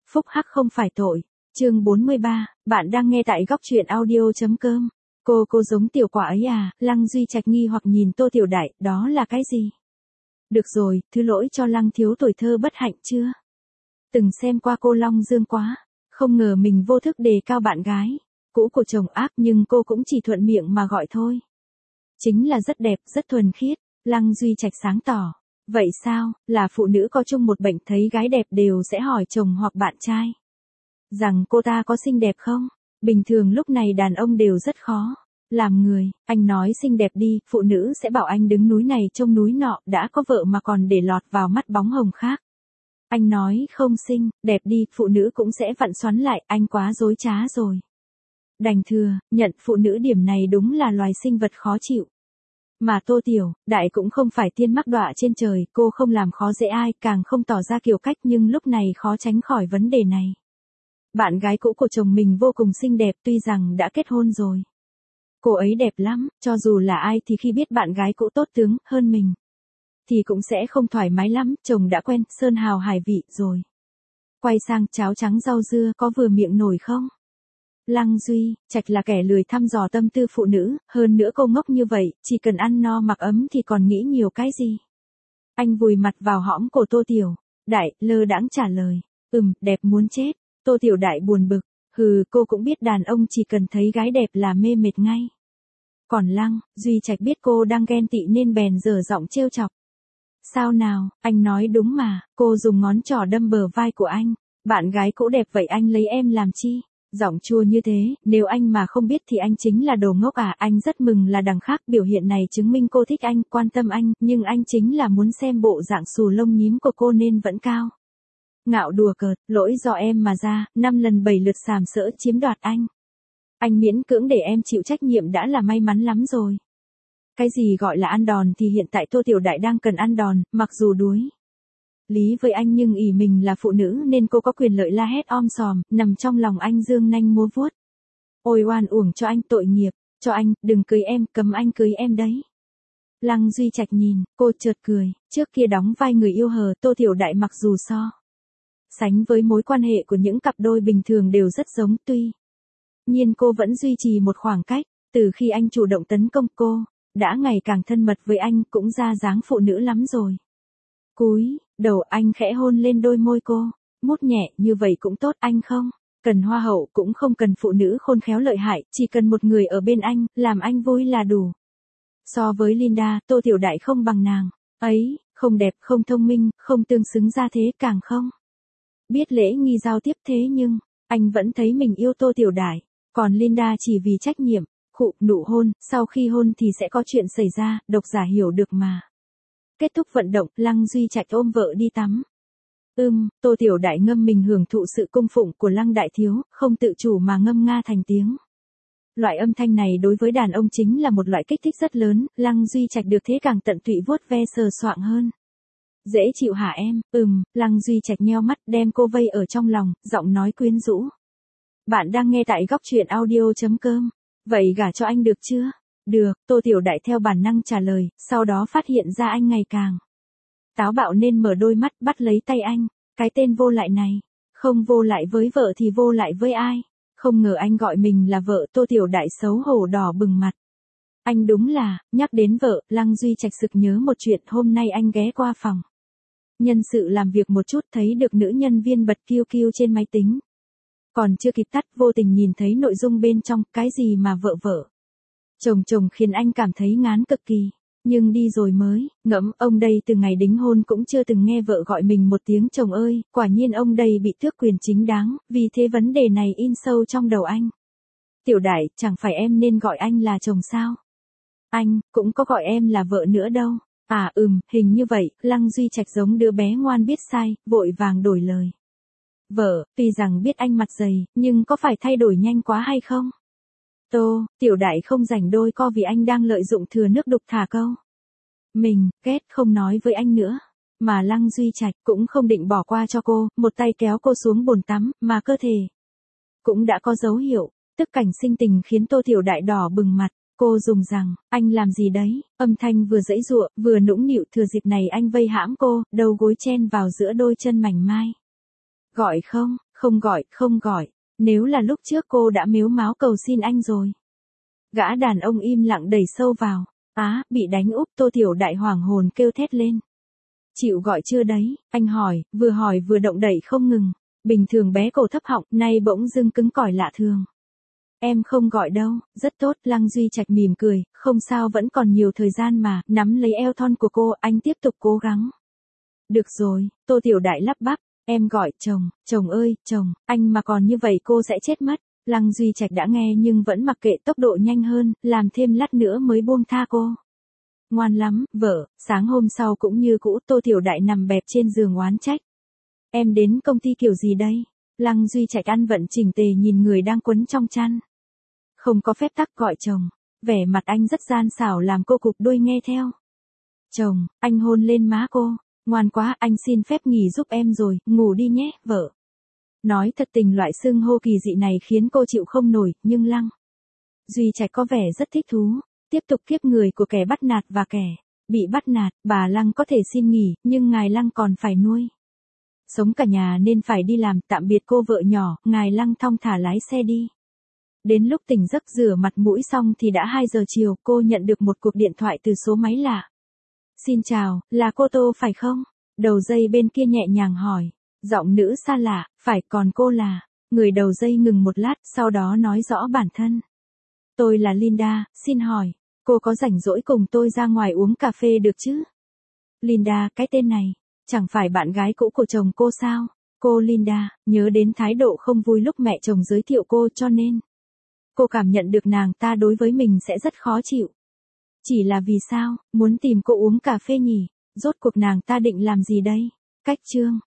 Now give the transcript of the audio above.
phúc hắc không phải tội. Chương 43, bạn đang nghe tại góc truyện audio.com. Cô giống tiểu quả ấy à? Lăng Duy Trạch nghi hoặc nhìn Tô Tiểu Đại, đó là cái gì? Được rồi, thứ lỗi cho Lăng thiếu tuổi thơ bất hạnh chưa? Từng xem qua cô Long Dương quá, không ngờ mình vô thức đề cao bạn gái cũ của chồng ác, nhưng cô cũng chỉ thuận miệng mà gọi thôi. Chính là rất đẹp, rất thuần khiết. Lăng Duy Trạch sáng tỏ. Vậy sao, là phụ nữ có chung một bệnh thấy gái đẹp đều sẽ hỏi chồng hoặc bạn trai rằng cô ta có xinh đẹp không? Bình thường lúc này đàn ông đều rất khó làm người. Anh nói xinh đẹp đi, phụ nữ sẽ bảo anh đứng núi này trông núi nọ, đã có vợ mà còn để lọt vào mắt bóng hồng khác. Anh nói không xinh, đẹp đi, phụ nữ cũng sẽ vặn xoắn lại, anh quá dối trá rồi. Đành thừa, nhận phụ nữ điểm này đúng là loài sinh vật khó chịu. Mà Tô Tiểu Đại cũng không phải tiên mắc đọa trên trời, cô không làm khó dễ ai, càng không tỏ ra kiêu cách, nhưng lúc này khó tránh khỏi vấn đề này. Bạn gái cũ của chồng mình vô cùng xinh đẹp, tuy rằng đã kết hôn rồi. Cô ấy đẹp lắm, cho dù là ai thì khi biết bạn gái cũ tốt tướng hơn mình thì cũng sẽ không thoải mái lắm, chồng đã quen sơn hào hải vị rồi. Quay sang cháo trắng rau dưa, có vừa miệng nổi không? Lăng Duy Trạch là kẻ lười thăm dò tâm tư phụ nữ, hơn nữa cô ngốc như vậy, chỉ cần ăn no mặc ấm thì còn nghĩ nhiều cái gì. Anh vùi mặt vào hõm của Tô Tiểu Đại, lơ đãng trả lời. Đẹp muốn chết. Tô Tiểu Đại buồn bực. Cô cũng biết đàn ông chỉ cần thấy gái đẹp là mê mệt ngay. Còn Lăng Duy Trạch biết cô đang ghen tị nên bèn giở giọng trêu chọc. Sao nào, anh nói đúng mà. Cô dùng ngón trỏ đâm bờ vai của anh. Bạn gái cũ đẹp vậy anh lấy em làm chi? Giọng chua như thế, nếu anh mà không biết thì anh chính là đồ ngốc à. Anh rất mừng là đằng khác biểu hiện này chứng minh cô thích anh, quan tâm anh, nhưng anh chính là muốn xem bộ dạng xù lông nhím của cô nên vẫn cao ngạo đùa cợt, lỗi do em mà ra, 5 lần 7 lượt sàm sỡ chiếm đoạt anh. Anh miễn cưỡng để em chịu trách nhiệm đã là may mắn lắm rồi. Cái gì gọi là ăn đòn thì hiện tại Tô Tiểu Đại đang cần ăn đòn, mặc dù đuối lý với anh nhưng ỷ mình là phụ nữ nên cô có quyền lợi la hét om sòm, nằm trong lòng anh dương nanh múa vuốt. Ôi oan uổng cho anh, tội nghiệp, cho anh, đừng cưới em, cấm anh cưới em đấy. Lăng Duy Trạch nhìn, cô chợt cười, trước kia đóng vai người yêu hờ, Tô Tiểu Đại mặc dù so sánh với mối quan hệ của những cặp đôi bình thường đều rất giống, tuy nhiên cô vẫn duy trì một khoảng cách. Từ khi anh chủ động tấn công cô, đã ngày càng thân mật với anh, cũng ra dáng phụ nữ lắm rồi. Cúi đầu anh khẽ hôn lên đôi môi cô, mút nhẹ, như vậy cũng tốt, anh không cần hoa hậu, cũng không cần phụ nữ khôn khéo lợi hại, chỉ cần một người ở bên anh, làm anh vui là đủ. So với Linda, Tô Tiểu Đại không bằng nàng ấy, không đẹp, không thông minh, không tương xứng ra thế, càng không biết lễ nghi giao tiếp, thế nhưng anh vẫn thấy mình yêu Tô Tiểu Đại. Còn Linda chỉ vì trách nhiệm, nụ hôn, sau khi hôn thì sẽ có chuyện xảy ra, độc giả hiểu được mà. Kết thúc vận động, Lăng Duy Trạch ôm vợ đi tắm. Tô Tiểu Đại ngâm mình hưởng thụ sự cung phụng của Lăng đại thiếu, không tự chủ mà ngâm nga thành tiếng. Loại âm thanh này đối với đàn ông chính là một loại kích thích rất lớn, Lăng Duy Trạch được thế càng tận tụy vuốt ve sờ soạng hơn. Dễ chịu hả em? Lăng Duy Trạch nheo mắt, đem cô vây ở trong lòng, giọng nói quyến rũ. Bạn đang nghe tại góc truyện audio.com. Vậy gả cho anh được chưa? Được, Tô Tiểu Đại theo bản năng trả lời, sau đó phát hiện ra anh ngày càng táo bạo nên mở đôi mắt, bắt lấy tay anh. Cái tên vô lại này, không vô lại với vợ thì vô lại với ai? Không ngờ anh gọi mình là vợ. Tô Tiểu Đại xấu hổ đỏ bừng mặt. Anh đúng là, nhắc đến vợ, Lăng Duy Trạch sực nhớ một chuyện. Hôm nay anh ghé qua phòng nhân sự làm việc một chút, thấy được nữ nhân viên bật kiu kiu trên máy tính. Còn chưa kịp tắt, vô tình nhìn thấy nội dung bên trong, cái gì mà vợ chồng khiến anh cảm thấy ngán cực kỳ. Nhưng đi rồi mới ngẫm, ông đây từ ngày đính hôn cũng chưa từng nghe vợ gọi mình một tiếng chồng ơi, quả nhiên ông đây bị tước quyền chính đáng, vì thế vấn đề này in sâu trong đầu anh. Tiểu Đại, chẳng phải em nên gọi anh là chồng sao? Anh cũng có gọi em là vợ nữa đâu. Hình như vậy. Lăng Duy Trạch giống đứa bé ngoan biết sai, vội vàng đổi lời. Vợ, tuy rằng biết anh mặt dày, nhưng có phải thay đổi nhanh quá hay không? Tiểu Đại không rảnh đôi co vì anh đang lợi dụng thừa nước đục thả câu. Mình, ghét, không nói với anh nữa. Mà Lăng Duy Trạch cũng không định bỏ qua cho cô, một tay kéo cô xuống bồn tắm, mà cơ thể cũng đã có dấu hiệu tức cảnh sinh tình khiến Tô Tiểu Đại đỏ bừng mặt. Cô dùng rằng, anh làm gì đấy? Âm thanh vừa giãy giụa, vừa nũng nịu, thừa dịp này anh vây hãm cô, đầu gối chen vào giữa đôi chân mảnh mai. Gọi Không gọi, nếu là lúc trước cô đã mếu máo cầu xin anh rồi. Gã đàn ông im lặng đẩy sâu vào. Á, bị đánh úp. Tô Tiểu Đại hoảng hồn kêu thét lên. Chịu gọi chưa đấy, anh hỏi vừa động đẩy không ngừng. Bình thường bé cổ thấp họng, nay bỗng dưng cứng cỏi lạ thường. Em không gọi đâu, rất tốt. Lăng Duy Trạch mỉm cười, không sao, vẫn còn nhiều thời gian mà. Nắm lấy eo thon của cô, anh tiếp tục cố gắng. Được rồi, Tô Tiểu Đại lắp bắp. Em gọi chồng ơi, chồng, anh mà còn như vậy cô sẽ chết mất. Lăng Duy Trạch đã nghe nhưng vẫn mặc kệ, tốc độ nhanh hơn, làm thêm lát nữa mới buông tha cô. Ngoan lắm, vợ. Sáng hôm sau cũng như cũ, Tô Tiểu Đại nằm bẹp trên giường oán trách. Em đến công ty kiểu gì đây? Lăng Duy Trạch ăn vận chỉnh tề nhìn người đang quấn trong chăn. Không có phép tắc gọi chồng. Vẻ mặt anh rất gian xảo làm cô cụp đuôi nghe theo. Chồng, anh hôn lên má cô. Ngoan quá, anh xin phép nghỉ giúp em rồi, ngủ đi nhé, vợ. Nói thật tình loại xưng hô kỳ dị này khiến cô chịu không nổi, nhưng Lăng Duy Trạch có vẻ rất thích thú. Tiếp tục kiếp người của kẻ bắt nạt và kẻ bị bắt nạt. Bà Lăng có thể xin nghỉ, nhưng ngài Lăng còn phải nuôi sống cả nhà nên phải đi làm. Tạm biệt cô vợ nhỏ, ngài Lăng thong thả lái xe đi. Đến lúc tỉnh giấc rửa mặt mũi xong thì đã 2 giờ chiều, cô nhận được một cuộc điện thoại từ số máy lạ. Xin chào, là cô Tô phải không? Đầu dây bên kia nhẹ nhàng hỏi. Giọng nữ xa lạ, phải, còn cô là? Người đầu dây ngừng một lát, sau đó nói rõ bản thân. Tôi là Linda, xin hỏi, cô có rảnh rỗi cùng tôi ra ngoài uống cà phê được chứ? Linda, cái tên này, chẳng phải bạn gái cũ của chồng cô sao? Cô Linda, nhớ đến thái độ không vui lúc mẹ chồng giới thiệu cô cho nên cô cảm nhận được nàng ta đối với mình sẽ rất khó chịu. Chỉ là vì sao, muốn tìm cô uống cà phê nhỉ? Rốt cuộc nàng ta định làm gì đây? Cách chương